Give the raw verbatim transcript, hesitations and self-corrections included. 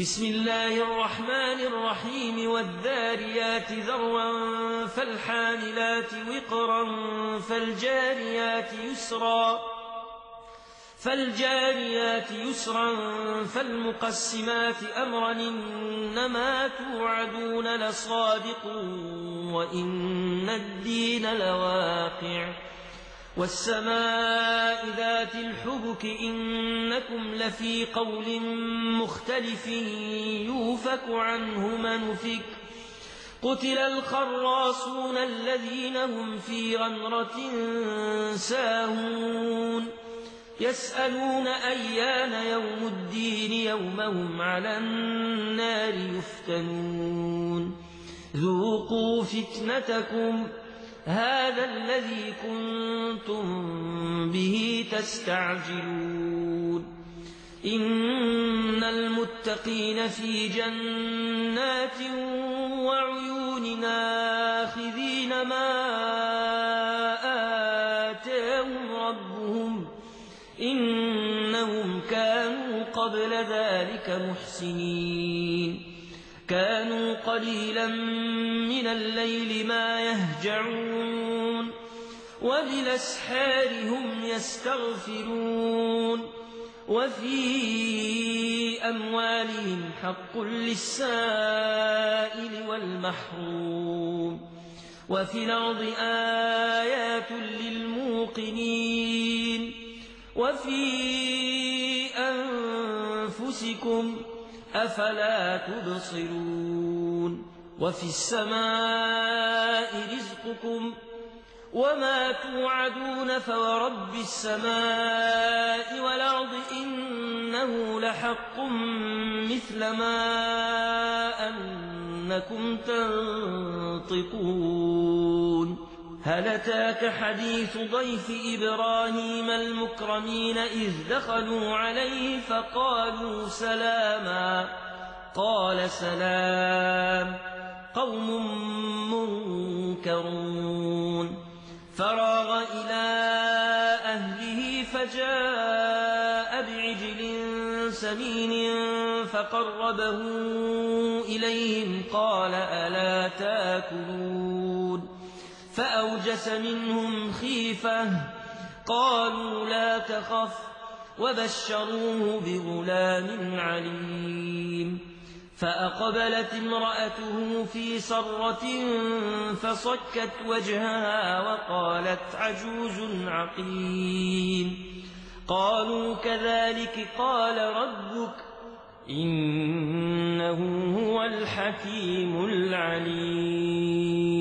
بسم الله الرحمن الرحيم والذاريات ذروا فالحاملات وقرا فالجاريات يسرا فالجاريات يسرا فالمقسمات أمرا إنما توعدون لصادق وإن الدين لواقع والسماء ذات الحبك إنكم لفي قول مختلف يوفك عنه من أفك قتل الخراصون الذين هم في غمرة ساهون يسألون أيان يوم الدين يوم هم على النار يفتنون ذوقوا فتنتكم هذا الذي كنتم به تستعجلون إن المتقين في جنات وعيون آخذين ما آتاهم ربهم إنهم كانوا قبل ذلك محسنين كانوا قليلا من الليل ما يهجعون وبالأسحار هم يستغفرون وفي أموالهم حق للسائل والمحروم وفي الأرض آيات للموقنين وفي أنفسكم أفلا تبصرون وفي السماء رزقكم وما توعدون فورب السماء والأرض إنه لحق مثل ما أنكم تنطقون هل أتاك حديث ضيف إبراهيم المكرمين إذ دخلوا عليه فقالوا سلاما قال سلام قوم منكرون فراغ إلى أهله فجاء بعجل سمين فقربه إليهم قال ألا تاكلون فأوجس منهم خيفة قالوا لا تخف وبشروه بغلام عليم فأقبلت امرأته في صرة فصكت وجهها وقالت عجوز عقيم قالوا كذلك قال ربك إنه هو الحكيم العليم